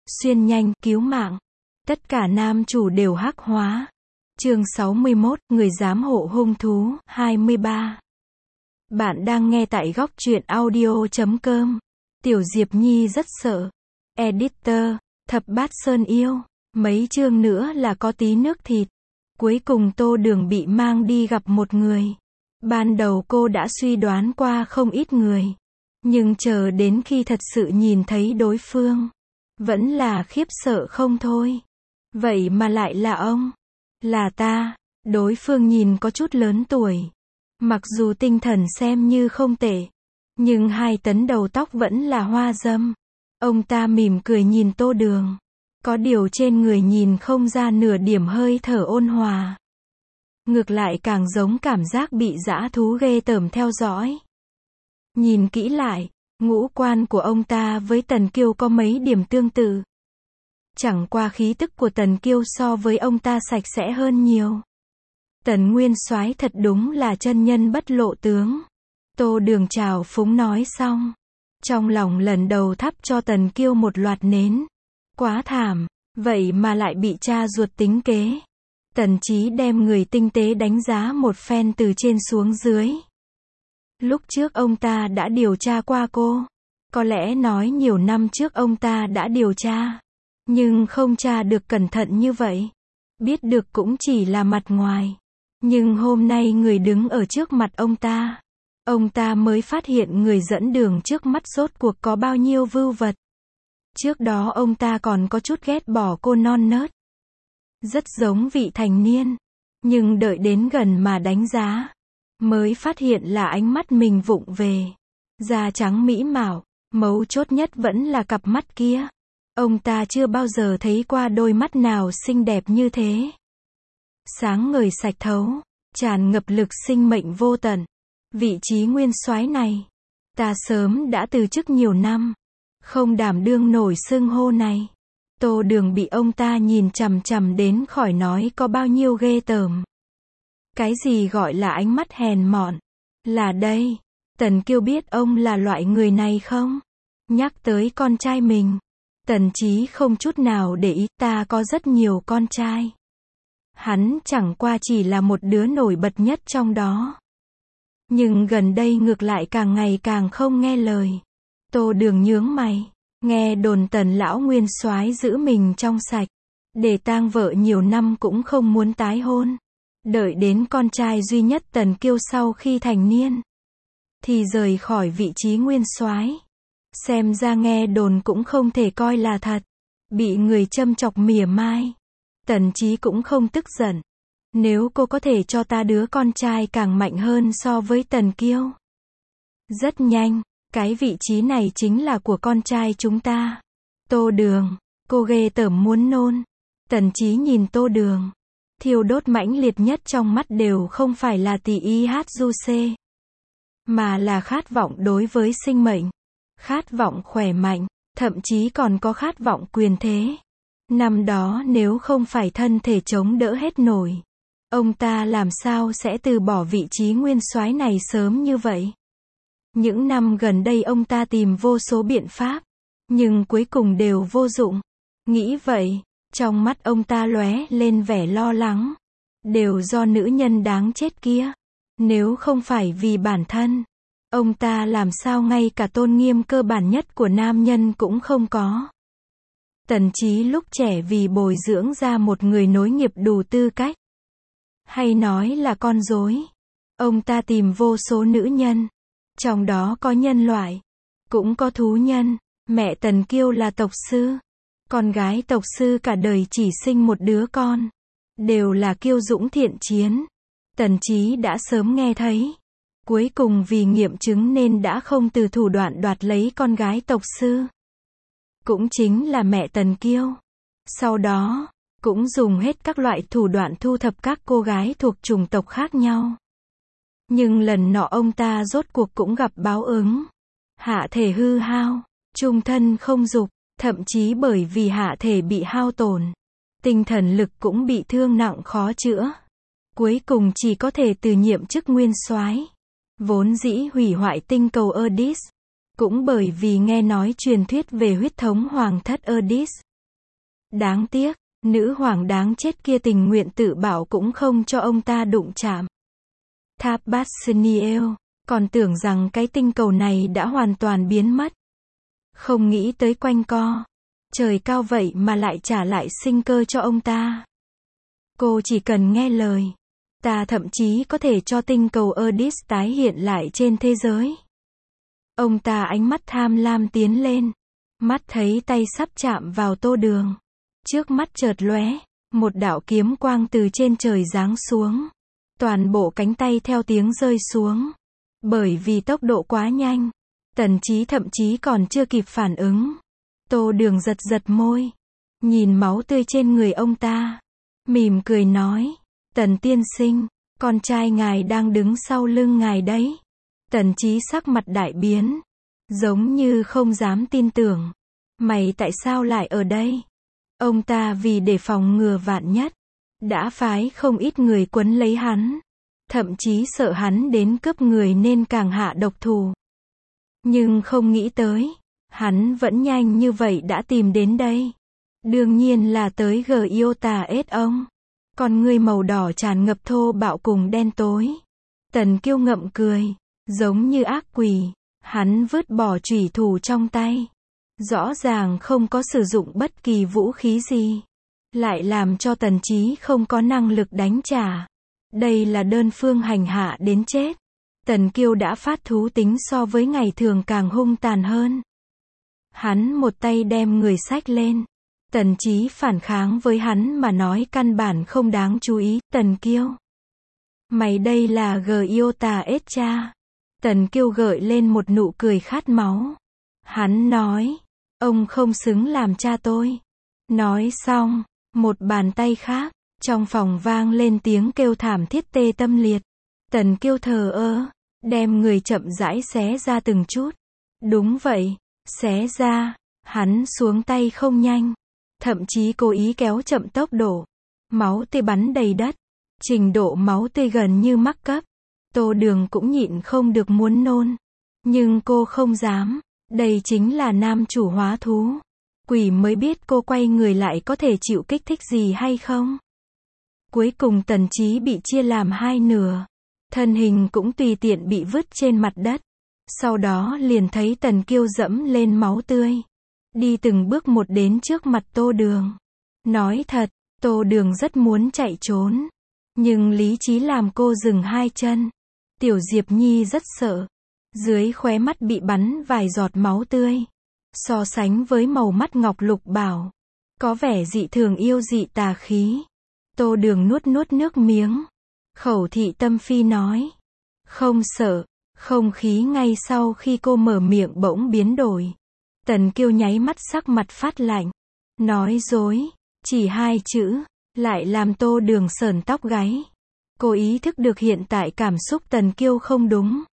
xuyên nhanh, cứu mạng. Tất cả nam chủ đều hắc hóa. Chương 61, người giám hộ hung thú, 23. Bạn đang nghe tại góc truyện audio.com. Tiểu Diệp Nhi rất sợ. Editor, Thập Bát Sơn yêu. Mấy chương nữa là có tí nước thịt. Cuối cùng Tô Đường bị mang đi gặp một người. Ban đầu cô đã suy đoán qua không ít người. Nhưng chờ đến khi thật sự nhìn thấy đối phương, vẫn là khiếp sợ không thôi. Vậy mà lại là ông. Là ta. Đối phương nhìn có chút lớn tuổi. Mặc dù tinh thần xem như không tệ, nhưng 2 tấn đầu tóc vẫn là hoa dâm. Ông ta mỉm cười nhìn Tô Đường. Có điều trên người nhìn không ra nửa điểm hơi thở ôn hòa. Ngược lại càng giống cảm giác bị dã thú ghê tởm theo dõi. Nhìn kỹ lại, ngũ quan của ông ta với Tần Kiêu có mấy điểm tương tự. Chẳng qua khí tức của Tần Kiêu so với ông ta sạch sẽ hơn nhiều. Tần Nguyên Soái thật đúng là chân nhân bất lộ tướng. Tô Đường chào phúng nói xong, trong lòng lần đầu thắp cho Tần Kiêu một loạt nến. Quá thảm, vậy mà lại bị cha ruột tính kế. Tần Chí đem người tinh tế đánh giá một phen từ trên xuống dưới. Lúc trước ông ta đã điều tra qua cô. Có lẽ nói nhiều năm trước ông ta đã điều tra, nhưng không tra được cẩn thận như vậy. Biết được cũng chỉ là mặt ngoài. Nhưng hôm nay người đứng ở trước mặt ông ta mới phát hiện người dẫn đường trước mắt rốt cuộc có bao nhiêu vưu vật. Trước đó ông ta còn có chút ghét bỏ cô non nớt, rất giống vị thành niên. Nhưng đợi đến gần mà đánh giá, mới phát hiện là ánh mắt mình vụng về. Da trắng mỹ mạo, mấu chốt nhất vẫn là cặp mắt kia. Ông ta chưa bao giờ thấy qua đôi mắt nào xinh đẹp như thế. Sáng ngời sạch thấu, tràn ngập lực sinh mệnh vô tận. Vị trí nguyên soái này, ta sớm đã từ chức nhiều năm, không đảm đương nổi xưng hô này. Tô Đường bị ông ta nhìn chằm chằm đến khỏi nói có bao nhiêu ghê tởm. Cái gì gọi là ánh mắt hèn mọn? Là đây. Tần Kiêu biết ông là loại người này không? Nhắc tới con trai mình, Tần Chí không chút nào để ý. Ta có rất nhiều con trai. Hắn chẳng qua chỉ là một đứa nổi bật nhất trong đó. Nhưng gần đây ngược lại càng ngày càng không nghe lời. Tô Đường nhướng mày. Nghe đồn Tần lão nguyên soái giữ mình trong sạch, để tang vợ nhiều năm cũng không muốn tái hôn. Đợi đến con trai duy nhất Tần Kiêu sau khi thành niên, thì rời khỏi vị trí nguyên soái. Xem ra nghe đồn cũng không thể coi là thật. Bị người châm chọc mỉa mai. Tần Chí cũng không tức giận. Nếu cô có thể cho ta đứa con trai càng mạnh hơn so với Tần Kiêu. Rất nhanh, cái vị trí này chính là của con trai chúng ta. Tô Đường, cô ghê tởm muốn nôn. Tần Chí nhìn Tô Đường. Thiêu đốt mãnh liệt nhất trong mắt đều không phải là tỷ y hát du xê, mà là khát vọng đối với sinh mệnh. Khát vọng khỏe mạnh, thậm chí còn có khát vọng quyền thế. Năm đó nếu không phải thân thể chống đỡ hết nổi, ông ta làm sao sẽ từ bỏ vị trí nguyên soái này sớm như vậy. Những năm gần đây ông ta tìm vô số biện pháp, nhưng cuối cùng đều vô dụng. Nghĩ vậy, trong mắt ông ta lóe lên vẻ lo lắng. Đều do nữ nhân đáng chết kia. Nếu không phải vì bản thân, ông ta làm sao ngay cả tôn nghiêm cơ bản nhất của nam nhân cũng không có. Tần Chí lúc trẻ vì bồi dưỡng ra một người nối nghiệp đủ tư cách, hay nói là con rối, ông ta tìm vô số nữ nhân. Trong đó có nhân loại, cũng có thú nhân. Mẹ Tần Kiêu là tộc sư. Con gái tộc sư cả đời chỉ sinh một đứa con. Đều là kiêu dũng thiện chiến. Tần Chí đã sớm nghe thấy. Cuối cùng vì nghiệm chứng nên đã không từ thủ đoạn đoạt lấy con gái tộc sư, cũng chính là mẹ Tần Kiêu. Sau đó, cũng dùng hết các loại thủ đoạn thu thập các cô gái thuộc chủng tộc khác nhau. Nhưng lần nọ ông ta rốt cuộc cũng gặp báo ứng. Hạ thể hư hao, trung thân không dục, thậm chí bởi vì hạ thể bị hao tổn, tinh thần lực cũng bị thương nặng khó chữa. Cuối cùng chỉ có thể từ nhiệm chức nguyên soái. Vốn dĩ hủy hoại tinh cầu Erdis, cũng bởi vì nghe nói truyền thuyết về huyết thống hoàng thất Erdis, Đáng tiếc, nữ hoàng đáng chết kia tình nguyện tự bảo cũng không cho ông ta đụng chạm. Tháp Basniel, còn tưởng rằng cái tinh cầu này đã hoàn toàn biến mất. Không nghĩ tới quanh co. Trời cao vậy mà lại trả lại sinh cơ cho ông ta. Cô chỉ cần nghe lời. Ta thậm chí có thể cho tinh cầu Erdis tái hiện lại trên thế giới. Ông ta ánh mắt tham lam tiến lên. Mắt thấy tay sắp chạm vào Tô Đường. Trước mắt chợt lóe, một đạo kiếm quang từ trên trời giáng xuống. Toàn bộ cánh tay theo tiếng rơi xuống. Bởi vì tốc độ quá nhanh, Tần Chí thậm chí còn chưa kịp phản ứng. Tô Đường giật giật môi, nhìn máu tươi trên người ông ta, mỉm cười nói, Tần tiên sinh, con trai ngài đang đứng sau lưng ngài đấy. Tần Chí sắc mặt đại biến, giống như không dám tin tưởng. Mày tại sao lại ở đây? Ông ta vì để phòng ngừa vạn nhất, đã phái không ít người quấn lấy hắn. Thậm chí sợ hắn đến cướp người nên càng hạ độc thủ. Nhưng không nghĩ tới, hắn vẫn nhanh như vậy đã tìm đến đây. Đương nhiên là tới Giota ết ông. Con ngươi màu đỏ tràn ngập thô bạo cùng đen tối. Tần Kiêu ngậm cười, giống như ác quỷ. Hắn vứt bỏ chủy thủ trong tay. Rõ ràng không có sử dụng bất kỳ vũ khí gì. Lại làm cho Tần Chí không có năng lực đánh trả. Đây là đơn phương hành hạ đến chết. Tần Kiêu đã phát thú tính so với ngày thường càng hung tàn hơn. Hắn một tay đem người xách lên. Tần Chí phản kháng với hắn mà nói căn bản không đáng chú ý. Tần Kiêu, mày đây là Giota ết cha. Tần Kiêu gợi lên một nụ cười khát máu. Hắn nói, ông không xứng làm cha tôi. Nói xong, một bàn tay khác, trong phòng vang lên tiếng kêu thảm thiết tê tâm liệt. Tần Kiêu thờ ơ, đem người chậm rãi xé ra từng chút. Đúng vậy, xé ra, hắn xuống tay không nhanh. Thậm chí cố ý kéo chậm tốc độ. Máu tươi bắn đầy đất. Trình độ máu tươi gần như mắc cấp. Tô Đường cũng nhịn không được muốn nôn. Nhưng cô không dám. Đây chính là nam chủ hóa thú. Quỷ mới biết cô quay người lại có thể chịu kích thích gì hay không. Cuối cùng Tần Chí bị chia làm hai nửa. Thân hình cũng tùy tiện bị vứt trên mặt đất. Sau đó liền thấy Tần Kiêu dẫm lên máu tươi. Đi từng bước một đến trước mặt Tô Đường. Nói thật, Tô Đường rất muốn chạy trốn. Nhưng lý trí làm cô dừng hai chân. Tiểu Diệp Nhi rất sợ. Dưới khóe mắt bị bắn vài giọt máu tươi. So sánh với màu mắt ngọc lục bảo. Có vẻ dị thường yêu dị tà khí. Tô Đường nuốt nước miếng. Khẩu thị tâm phi nói. Không sợ. Không khí ngay sau khi cô mở miệng bỗng biến đổi. Tần Kiêu nháy mắt sắc mặt phát lạnh. Nói dối. Chỉ hai chữ. Lại làm Tô Đường sởn tóc gáy. Cô ý thức được hiện tại cảm xúc Tần Kiêu không đúng.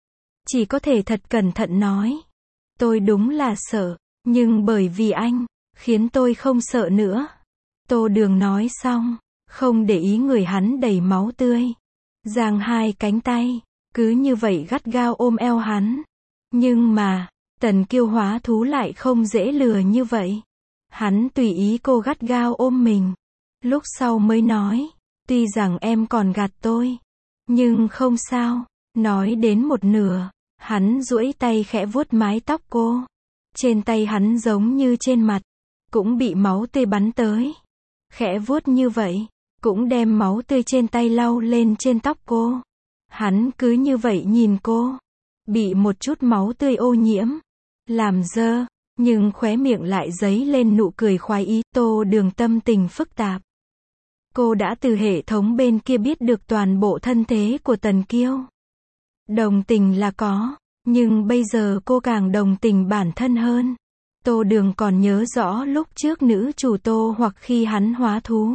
Chỉ có thể thật cẩn thận nói. Tôi đúng là sợ. Nhưng bởi vì anh, khiến tôi không sợ nữa. Tô Đường nói xong. Không để ý người hắn đầy máu tươi. Giang hai cánh tay. Cứ như vậy gắt gao ôm eo hắn. Nhưng mà, Tần Kiêu hóa thú lại không dễ lừa như vậy. Hắn tùy ý cô gắt gao ôm mình. Lúc sau mới nói, tuy rằng em còn gạt tôi. Nhưng không sao. Nói đến một nửa, hắn duỗi tay khẽ vuốt mái tóc cô. Trên tay hắn giống như trên mặt, cũng bị máu tươi bắn tới. Khẽ vuốt như vậy, cũng đem máu tươi trên tay lau lên trên tóc cô. Hắn cứ như vậy nhìn cô. Bị một chút máu tươi ô nhiễm. Làm dơ. Nhưng khóe miệng lại dấy lên nụ cười khoái ý. Tô Đường tâm tình phức tạp. Cô đã từ hệ thống bên kia biết được toàn bộ thân thế của Tần Kiêu. Đồng tình là có. Nhưng bây giờ cô càng đồng tình bản thân hơn. Tô Đường còn nhớ rõ lúc trước nữ chủ Tô hoặc khi hắn hóa thú.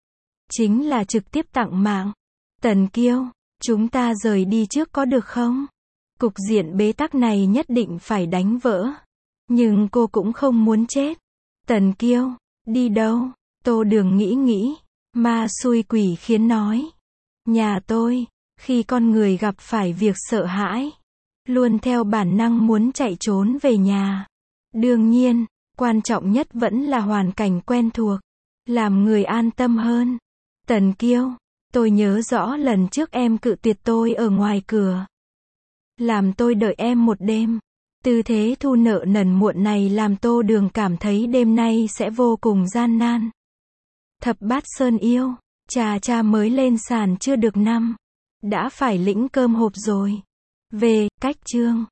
Chính là trực tiếp tặng mạng. Tần Kiêu, chúng ta rời đi trước có được không? Cục diện bế tắc này nhất định phải đánh vỡ. Nhưng cô cũng không muốn chết. Tần Kiêu, đi đâu? Tô Đường nghĩ. Ma xui quỷ khiến nói. Nhà tôi, khi con người gặp phải việc sợ hãi, luôn theo bản năng muốn chạy trốn về nhà. Đương nhiên, Quan trọng nhất vẫn là hoàn cảnh quen thuộc. Làm người an tâm hơn. Tần Kiêu, tôi nhớ rõ lần trước em cự tuyệt tôi ở ngoài cửa. Làm tôi đợi em một đêm. Tư thế thu nợ nần muộn này làm Tô Đường cảm thấy đêm nay sẽ vô cùng gian nan. Thập Bát Sơn yêu, cha mới lên sàn chưa được năm. Đã phải lĩnh cơm hộp rồi. Về, cách chương.